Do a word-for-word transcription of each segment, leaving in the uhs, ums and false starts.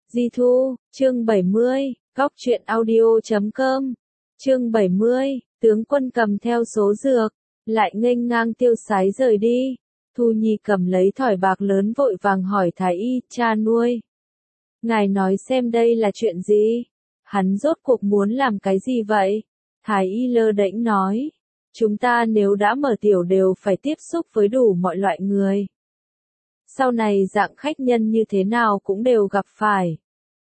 Di Thu, chương bảy mươi, góc truyện audio chấm com. Chương bảy mươi, tướng quân cầm theo số dược, lại nghênh ngang tiêu sái rời đi. Thu Nhi cầm lấy thỏi bạc lớn vội vàng hỏi Thái Y, cha nuôi. Ngài nói xem đây là chuyện gì? Hắn rốt cuộc muốn làm cái gì vậy? Thái Y lơ đễnh nói. Chúng ta nếu đã mở tiểu đều phải tiếp xúc với đủ mọi loại người. Sau này dạng khách nhân như thế nào cũng đều gặp phải.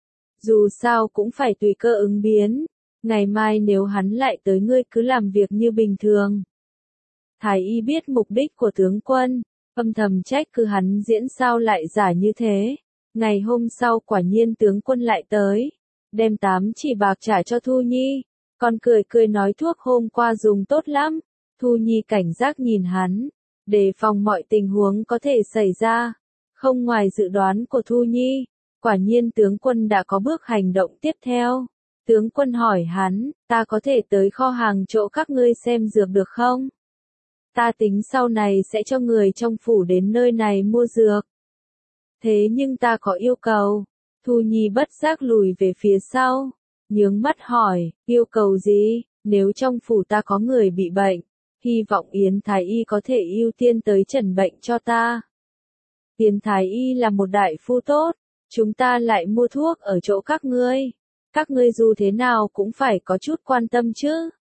Dù sao cũng phải tùy cơ ứng biến. Ngày mai nếu hắn lại tới ngươi cứ làm việc như bình thường. Thái Y biết mục đích của tướng quân, âm thầm trách cứ hắn diễn sao lại giả như thế. Ngày hôm sau quả nhiên tướng quân lại tới, đem tám chỉ bạc trả cho Thu Nhi, còn cười cười nói thuốc hôm qua dùng tốt lắm. Thu Nhi cảnh giác nhìn hắn, đề phòng mọi tình huống có thể xảy ra. Không ngoài dự đoán của Thu Nhi, quả nhiên tướng quân đã có bước hành động tiếp theo. Tướng quân hỏi hắn, ta có thể tới kho hàng chỗ các ngươi xem dược được không? Ta tính sau này sẽ cho người trong phủ đến nơi này mua dược. Thế nhưng ta có yêu cầu. Thu Nhi bất giác lùi về phía sau, nhướng mắt hỏi, yêu cầu gì? Nếu trong phủ ta có người bị bệnh, hy vọng Yến Thái Y có thể ưu tiên tới trần bệnh cho ta. Yến Thái Y là một đại phu tốt, chúng ta lại mua thuốc ở chỗ các ngươi. Các ngươi dù thế nào cũng phải có chút quan tâm chứ.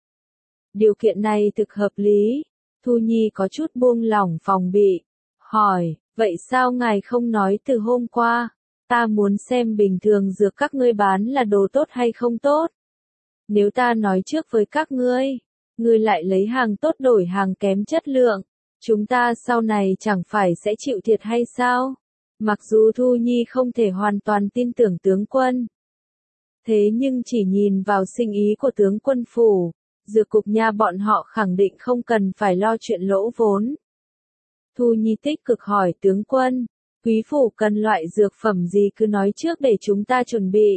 Điều kiện này thực hợp lý. Thu Nhi có chút buông lỏng phòng bị. Hỏi, vậy sao ngài không nói từ hôm qua? Ta muốn xem bình thường dược các ngươi bán là đồ tốt hay không tốt. Nếu ta nói trước với các ngươi, ngươi lại lấy hàng tốt đổi hàng kém chất lượng, chúng ta sau này chẳng phải sẽ chịu thiệt hay sao? Mặc dù Thu Nhi không thể hoàn toàn tin tưởng tướng quân. Thế nhưng chỉ nhìn vào sinh ý của tướng quân phủ, dược cục nha bọn họ khẳng định không cần phải lo chuyện lỗ vốn. Thu Nhi tích cực hỏi tướng quân, quý phủ cần loại dược phẩm gì cứ nói trước để chúng ta chuẩn bị.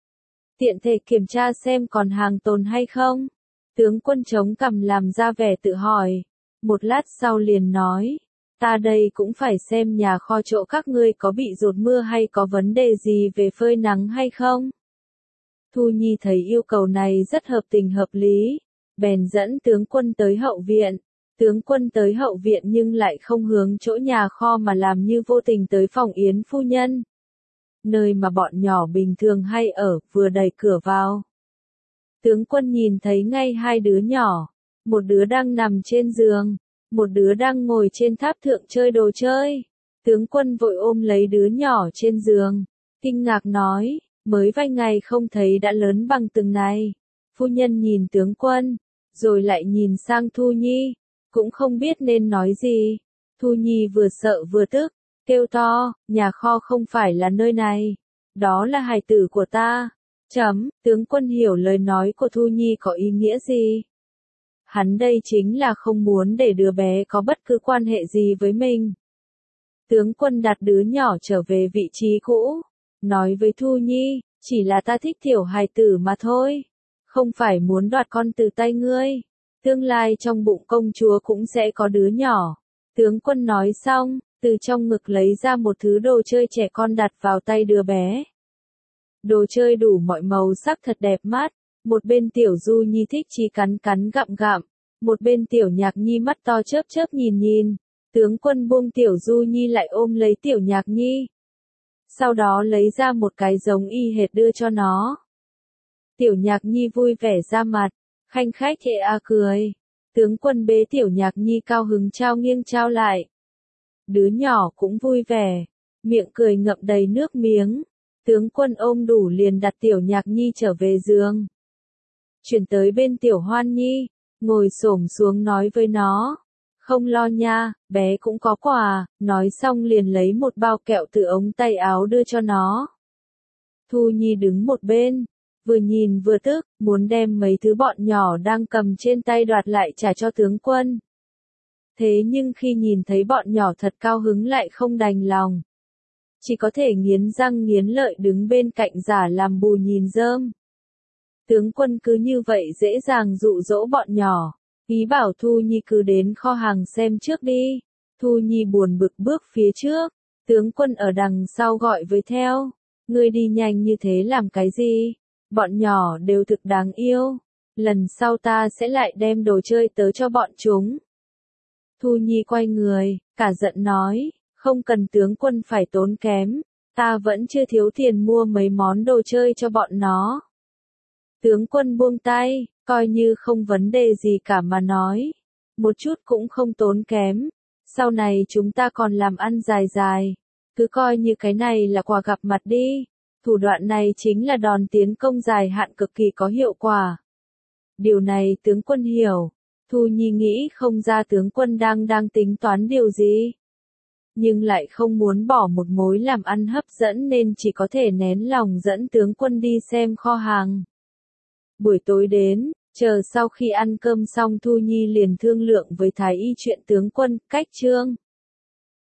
Tiện thể kiểm tra xem còn hàng tồn hay không. Tướng quân chống cằm làm ra vẻ tự hỏi. Một lát sau liền nói, ta đây cũng phải xem nhà kho chỗ các ngươi có bị dột mưa hay có vấn đề gì về phơi nắng hay không. Thu Nhi thấy yêu cầu này rất hợp tình hợp lý, bèn dẫn tướng quân tới hậu viện. Tướng quân tới hậu viện nhưng lại không hướng chỗ nhà kho mà làm như vô tình tới phòng Yến phu nhân. Nơi mà bọn nhỏ bình thường hay ở, vừa đẩy cửa vào. Tướng quân nhìn thấy ngay hai đứa nhỏ, một đứa đang nằm trên giường, một đứa đang ngồi trên tháp thượng chơi đồ chơi. Tướng quân vội ôm lấy đứa nhỏ trên giường, kinh ngạc nói, mới vài ngày không thấy đã lớn bằng từng này. Phu nhân nhìn tướng quân, rồi lại nhìn sang Thu Nhi, cũng không biết nên nói gì. Thu Nhi vừa sợ vừa tức, kêu to, nhà kho không phải là nơi này, đó là hài tử của ta. Chấm, tướng quân hiểu lời nói của Thu Nhi có ý nghĩa gì. Hắn đây chính là không muốn để đứa bé có bất cứ quan hệ gì với mình. Tướng quân đặt đứa nhỏ trở về vị trí cũ, nói với Thu Nhi, chỉ là ta thích tiểu hài tử mà thôi, không phải muốn đoạt con từ tay ngươi. Tương lai trong bụng công chúa cũng sẽ có đứa nhỏ. Tướng quân nói xong, từ trong ngực lấy ra một thứ đồ chơi trẻ con đặt vào tay đứa bé. Đồ chơi đủ mọi màu sắc thật đẹp mắt. Một bên tiểu Du Nhi thích chí cắn cắn gặm gặm, một bên tiểu Nhạc Nhi mắt to chớp chớp nhìn nhìn. Tướng quân buông tiểu Du Nhi lại ôm lấy tiểu Nhạc Nhi. Sau đó lấy ra một cái giống y hệt đưa cho nó. Tiểu Nhạc Nhi vui vẻ ra mặt, khanh khách khệ a cười. Tướng quân bế tiểu Nhạc Nhi cao hứng trao nghiêng trao lại. Đứa nhỏ cũng vui vẻ, miệng cười ngậm đầy nước miếng. Tướng quân ôm đủ liền đặt tiểu Nhạc Nhi trở về giường. Chuyển tới bên tiểu Hoan Nhi, ngồi xổm xuống nói với nó, không lo nha, bé cũng có quà. Nói xong liền lấy một bao kẹo từ ống tay áo đưa cho nó. Thu Nhi đứng một bên, vừa nhìn vừa tức, muốn đem mấy thứ bọn nhỏ đang cầm trên tay đoạt lại trả cho tướng quân. Thế nhưng khi nhìn thấy bọn nhỏ thật cao hứng lại không đành lòng. Chỉ có thể nghiến răng nghiến lợi đứng bên cạnh giả làm bù nhìn rơm. Tướng quân cứ như vậy dễ dàng dụ dỗ bọn nhỏ, ý bảo Thu Nhi cứ đến kho hàng xem trước đi. Thu Nhi buồn bực bước phía trước, tướng quân ở đằng sau gọi với theo. Ngươi đi nhanh như thế làm cái gì? Bọn nhỏ đều thực đáng yêu. Lần sau ta sẽ lại đem đồ chơi tới cho bọn chúng. Thu Nhi quay người, cả giận nói, không cần tướng quân phải tốn kém, ta vẫn chưa thiếu tiền mua mấy món đồ chơi cho bọn nó. Tướng quân buông tay, coi như không vấn đề gì cả mà nói, một chút cũng không tốn kém, sau này chúng ta còn làm ăn dài dài, cứ coi như cái này là quà gặp mặt đi, thủ đoạn này chính là đòn tiến công dài hạn cực kỳ có hiệu quả. Điều này tướng quân hiểu. Thu Nhi nghĩ không ra tướng quân đang đang tính toán điều gì. Nhưng lại không muốn bỏ một mối làm ăn hấp dẫn nên chỉ có thể nén lòng dẫn tướng quân đi xem kho hàng. Buổi tối đến, chờ sau khi ăn cơm xong Thu Nhi liền thương lượng với Thái Y chuyện tướng quân, cách trương.